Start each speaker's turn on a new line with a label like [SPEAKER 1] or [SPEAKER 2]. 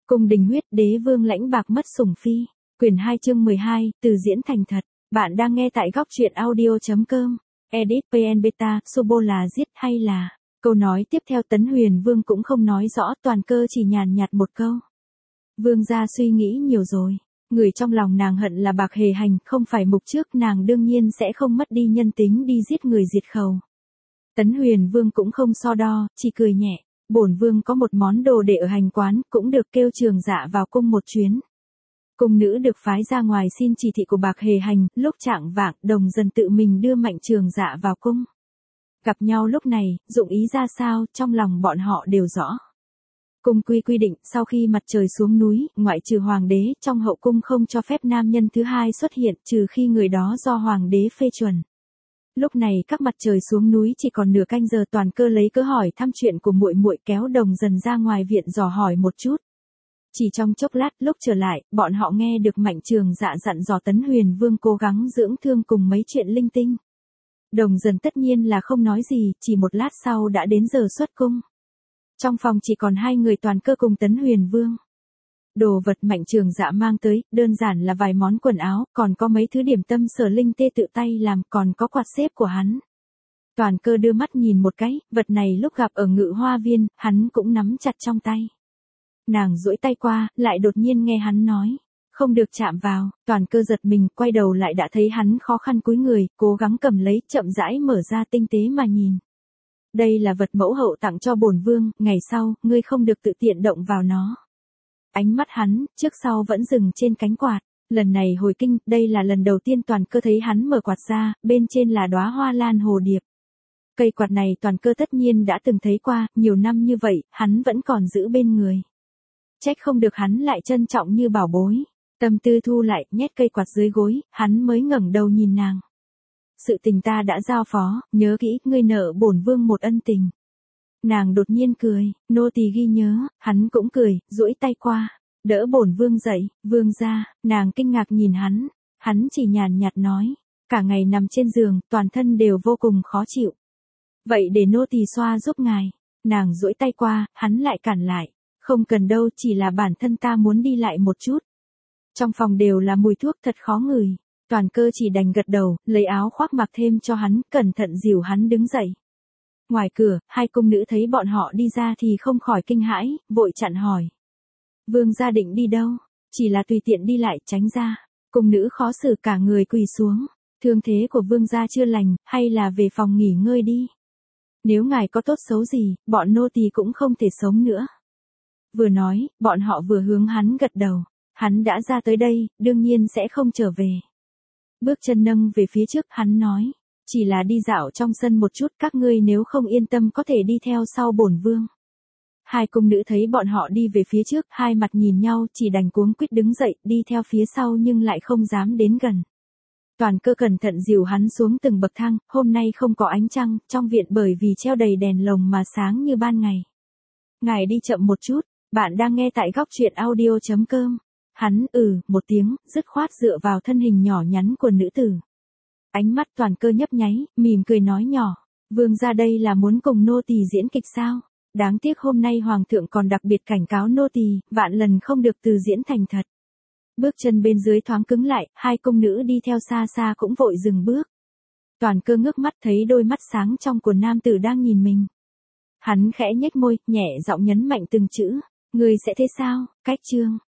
[SPEAKER 1] Cung đình huyết đế vương lãnh bạc mất sủng phi. Quyển 2 chương 12, từ diễn thành thật. Bạn đang nghe tại góc truyện audio.com. Edit PN Beta, Subo là giết hay là... Câu nói tiếp theo Tấn Huyền Vương cũng không nói rõ, Toàn Cơ chỉ nhàn nhạt một câu. Vương gia suy nghĩ nhiều rồi. Người trong lòng nàng hận là Bạc Hề Hành, không phải mục trước, nàng đương nhiên sẽ không mất đi nhân tính đi giết người diệt khẩu. Tấn Huyền Vương cũng không so đo, chỉ cười nhẹ. Bổn vương có một món đồ để ở hành quán, cũng được kêu Trường Dạ vào cung một chuyến. Cung nữ được phái ra ngoài xin chỉ thị của Bạc Hề Hành, lúc chạng vạng, Đồng Dần tự mình đưa Mạnh Trường Dạ vào cung. Gặp nhau lúc này, dụng ý ra sao, trong lòng bọn họ đều rõ. Cung quy định, sau khi mặt trời xuống núi, ngoại trừ hoàng đế, trong hậu cung không cho phép nam nhân thứ hai xuất hiện, trừ khi người đó do hoàng đế phê chuẩn. Lúc này các mặt trời xuống núi chỉ còn nửa canh giờ, Toàn Cơ lấy cớ hỏi thăm chuyện của muội muội, kéo Đồng Dần ra ngoài viện dò hỏi một chút. Chỉ trong chốc lát, lúc trở lại, bọn họ nghe được Mạnh Trường Dạ dặn dò Tấn Huyền Vương cố gắng dưỡng thương cùng mấy chuyện linh tinh. Đồng Dần tất nhiên là không nói gì, chỉ một lát sau đã đến giờ xuất cung. Trong phòng chỉ còn hai người Toàn Cơ cùng Tấn Huyền Vương. Đồ vật Mạnh Trường Dạ mang tới, đơn giản là vài món quần áo, còn có mấy thứ điểm tâm Sở Linh Tê tự tay làm, còn có quạt xếp của hắn. Toàn Cơ đưa mắt nhìn một cái, vật này lúc gặp ở Ngự Hoa Viên, hắn cũng nắm chặt trong tay. Nàng duỗi tay qua, lại đột nhiên nghe hắn nói, không được chạm vào. Toàn Cơ giật mình, quay đầu lại đã thấy hắn khó khăn cúi người, cố gắng cầm lấy, chậm rãi mở ra tinh tế mà nhìn. Đây là vật mẫu hậu tặng cho bổn vương, ngày sau, ngươi không được tự tiện động vào nó. Ánh mắt hắn, trước sau vẫn dừng trên cánh quạt. Lần này hồi kinh, đây là lần đầu tiên Toàn Cơ thấy hắn mở quạt ra, bên trên là đóa hoa lan hồ điệp. Cây quạt này Toàn Cơ tất nhiên đã từng thấy qua, nhiều năm như vậy, hắn vẫn còn giữ bên người. Trách không được hắn lại trân trọng như bảo bối. Tâm tư thu lại, nhét cây quạt dưới gối, hắn mới ngẩng đầu nhìn nàng. Sự tình ta đã giao phó, nhớ kỹ, ngươi nợ bổn vương một ân tình. Nàng đột nhiên cười, nô tỳ ghi nhớ, hắn cũng cười, duỗi tay qua, đỡ bổn vương dậy, vương gia. Nàng kinh ngạc nhìn hắn chỉ nhàn nhạt nói, cả ngày nằm trên giường, toàn thân đều vô cùng khó chịu. Vậy để nô tỳ xoa giúp ngài. Nàng duỗi tay qua, hắn lại cản lại, không cần đâu, chỉ là bản thân ta muốn đi lại một chút. Trong phòng đều là mùi thuốc thật khó ngửi. Toàn Cơ chỉ đành gật đầu, lấy áo khoác mặc thêm cho hắn, cẩn thận dìu hắn đứng dậy. Ngoài cửa, hai cung nữ thấy bọn họ đi ra thì không khỏi kinh hãi, vội chặn hỏi. Vương gia định đi đâu? Chỉ là tùy tiện đi lại, tránh ra. Cung nữ khó xử cả người quỳ xuống. Thương thế của vương gia chưa lành, hay là về phòng nghỉ ngơi đi. Nếu ngài có tốt xấu gì, bọn nô tỳ cũng không thể sống nữa. Vừa nói, bọn họ vừa hướng hắn gật đầu. Hắn đã ra tới đây, đương nhiên sẽ không trở về. Bước chân nâng về phía trước, hắn nói, chỉ là đi dạo trong sân một chút, các ngươi nếu không yên tâm có thể đi theo sau bổn vương. Hai cung nữ thấy bọn họ đi về phía trước, hai mặt nhìn nhau, chỉ đành cuống quýt đứng dậy, đi theo phía sau nhưng lại không dám đến gần. Toàn Cơ cẩn thận dìu hắn xuống từng bậc thang, hôm nay không có ánh trăng, trong viện bởi vì treo đầy đèn lồng mà sáng như ban ngày. Ngài đi chậm một chút, bạn đang nghe tại góc truyện audio.com. Hắn một tiếng, dứt khoát dựa vào thân hình nhỏ nhắn của nữ tử. Ánh mắt Toàn Cơ nhấp nháy, mỉm cười nói nhỏ, vương gia đây là muốn cùng nô tỳ diễn kịch sao? Đáng tiếc hôm nay hoàng thượng còn đặc biệt cảnh cáo nô tỳ, vạn lần không được từ diễn thành thật. Bước chân bên dưới thoáng cứng lại, hai cung nữ đi theo xa xa cũng vội dừng bước. Toàn Cơ ngước mắt thấy đôi mắt sáng trong của nam tử đang nhìn mình. Hắn khẽ nhếch môi, nhẹ giọng nhấn mạnh từng chữ, ngươi sẽ thế sao? Cách chương